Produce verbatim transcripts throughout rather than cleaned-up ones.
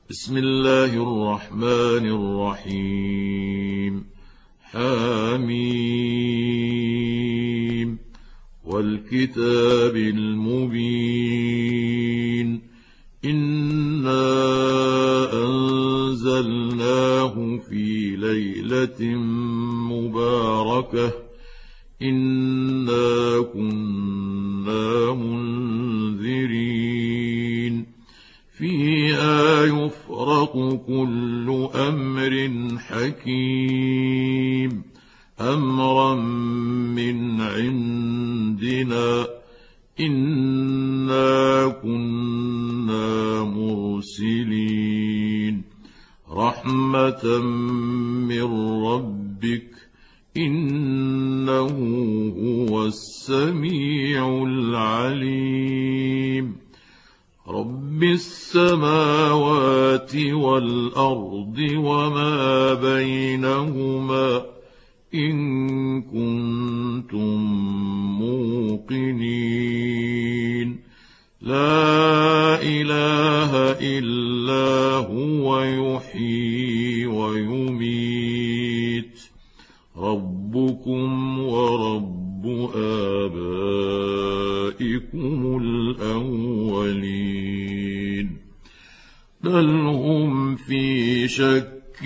بسم الله الرحمن الرحيم. حميم والكتاب المبين. إنا أنزلناه في ليلة مباركة إنا كنا منذرين فيها يفرق كل أمر حكيم أمرا من عندنا إنا كنا مرسلين رحمة من ربك إنه هو السميع العليم. رب السماوات والأرض وما بينهما إن كنتم موقنين. لا إله إلا هو يحيي ويميت ربكم ورب آبائكم الأولين بل هم في شك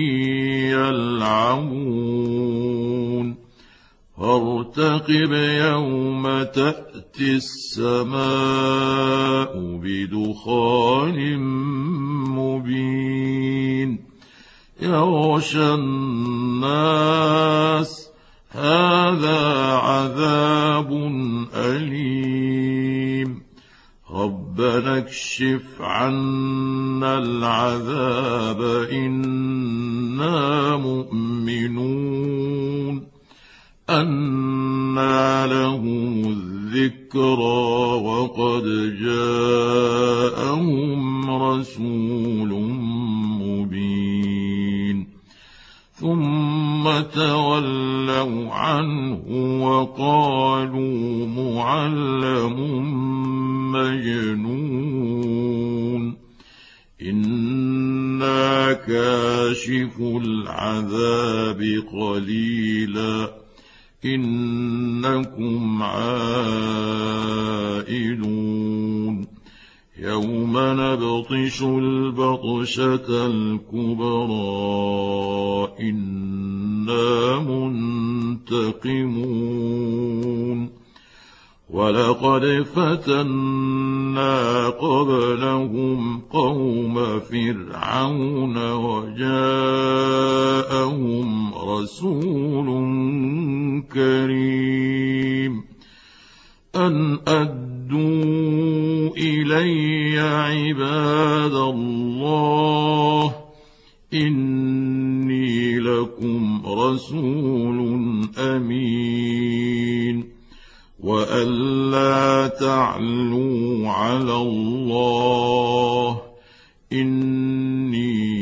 يلعبون فارتقب يوم تأتي السماء بدخان مبين يغشى الناس هذا عذاب أليم ربنا اكشف عنا العذاب إنا مؤمنون. أنى لهم الذكرى وقد جاءهم رسول مبين ثم تولوا عنه وقالوا معلم مجنون إنا كاشف العذاب قليلا إنكم عائلون يوم نبطش البطشة الكبرى إنا منتقمون ولقد فتنا قبلهم قوم فرعون وجاءهم رسول كريم أن أدوا إلي عباد الله إني لكم رسول أمين وألا تعلوا على الله إني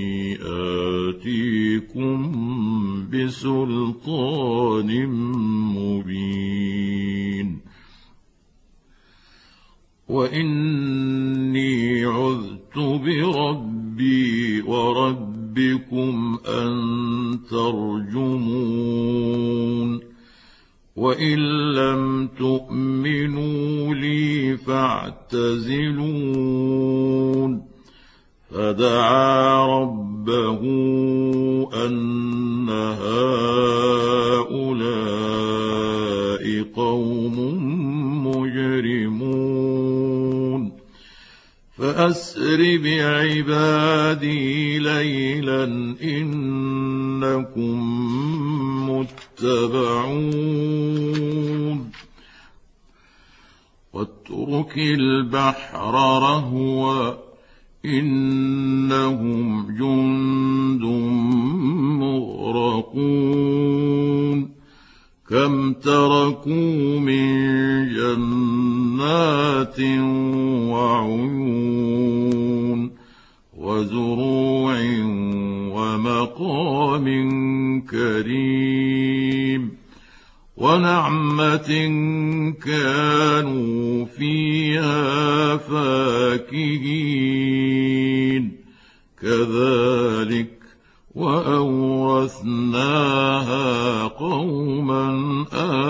آتيكم بسلطان مبين وإني عذت بربي وربكم أن ترجمون وإن لم تؤمنوا لي فاعتزلون. فدعا ربه أن هؤلاء قوم مجرمون فأسر بعبادي ليلا إنكم متبعون واترك البحر رهوا إنهم جند مغرقون كم تركوا من جنات وعيون وزروع ومقام كريم ونعمة كانوا فيها فاكهين كذلك وأورثناها قوما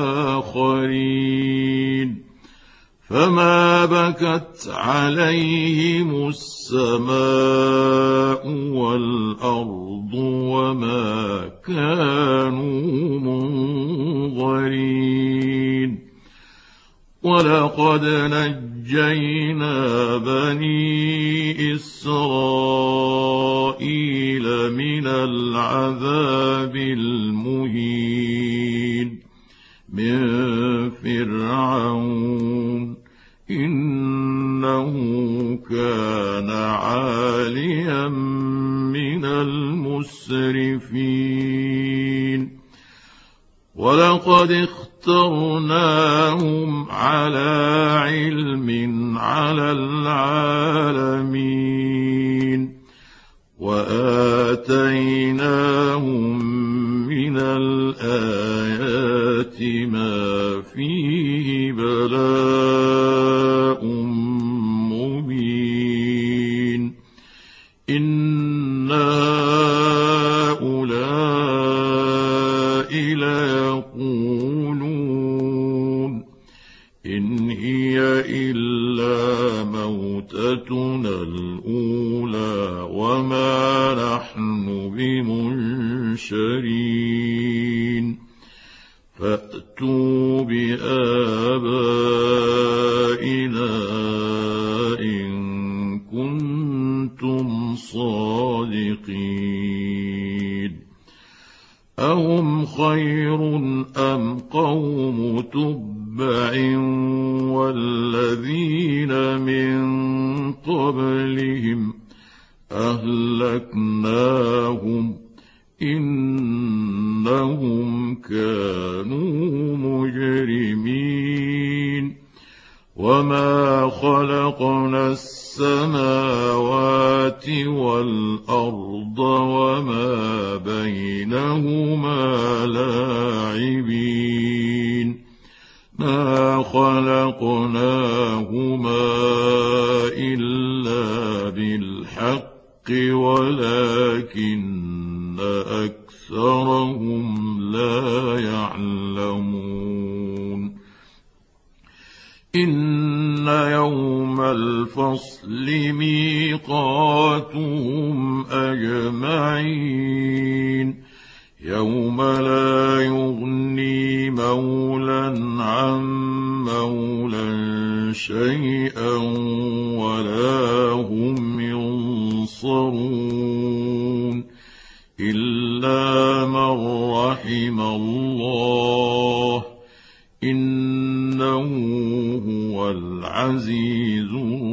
آخرين فما بكت عليهم السماء والأرض وما كانوا منظرين ولقد نجينا بني إسرائيل من العذاب المهين من فرعون إنه كان عاليا من المسرفين ولقد اخترناهم على علم على العالمين وآتيناهم من الآيات ما فيه بلاء مبين إن هؤلاء ليقولون إن هي إلا موتتنا الأولى وما نحن بمنشرين فأتوا بآبائنا إن كنتم صادقين أهم خير أم قوم تبع والذين من قبلهم أهلكناهم إنهم كانوا مجرمين وما خلقنا السماوات والأرض وما بينهما لاعبين ما خلقناهما إلا بالحق ولكن أكثرهم لا يعلمون إن يوم الفصل ميقاتهم أجمعين يوم لا يغني مولى عن مولى شيئا ولا هم ينصرون إلا من رحم الله إنه هو العزيز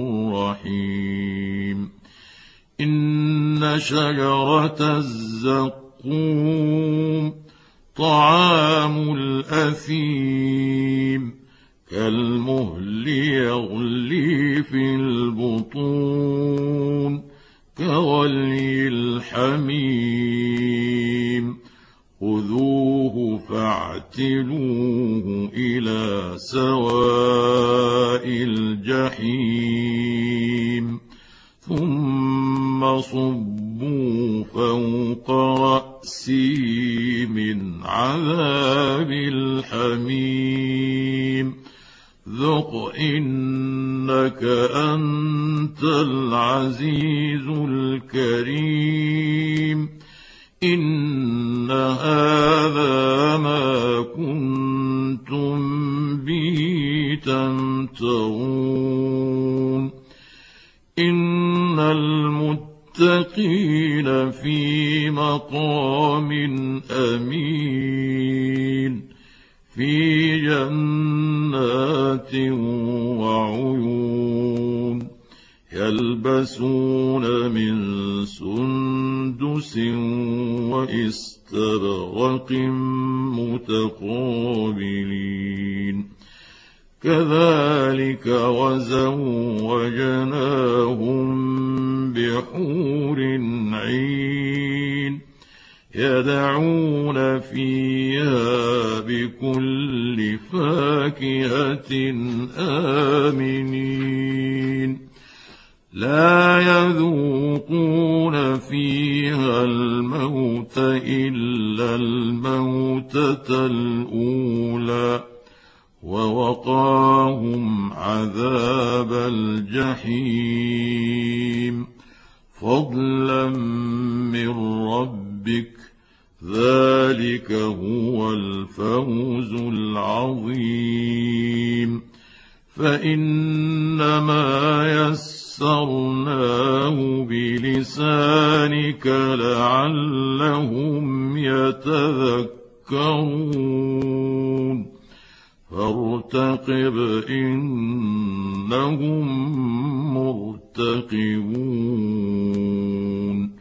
الرحيم إن شجرة الزقوم طعام الأثيم كالمهل يغلي في البطون كغلي الحميم خذوه فاعتلوه إلى سواء الجحيم ثم صبوا فوق رأسي من عذاب الحميم ذق إنك أنت العزيز الكريم إن هذا ما كنتم به تمترون إن المتقين في مقام أمين في جنات وعيون يلبسون من سندس وإستبرق متقابلين كذلك وزوجناهم بحور عين يدعون فيها بكل فاكهة آمنين لا يذوقون فيها الموت إلا الموتة الأولى ووقاهم عذاب الجحيم فضلا من ربك ذلك هو الفوز العظيم فإنما يسرناه بلسانك لعلهم يتذكرون فارتقب إنهم مرتقبون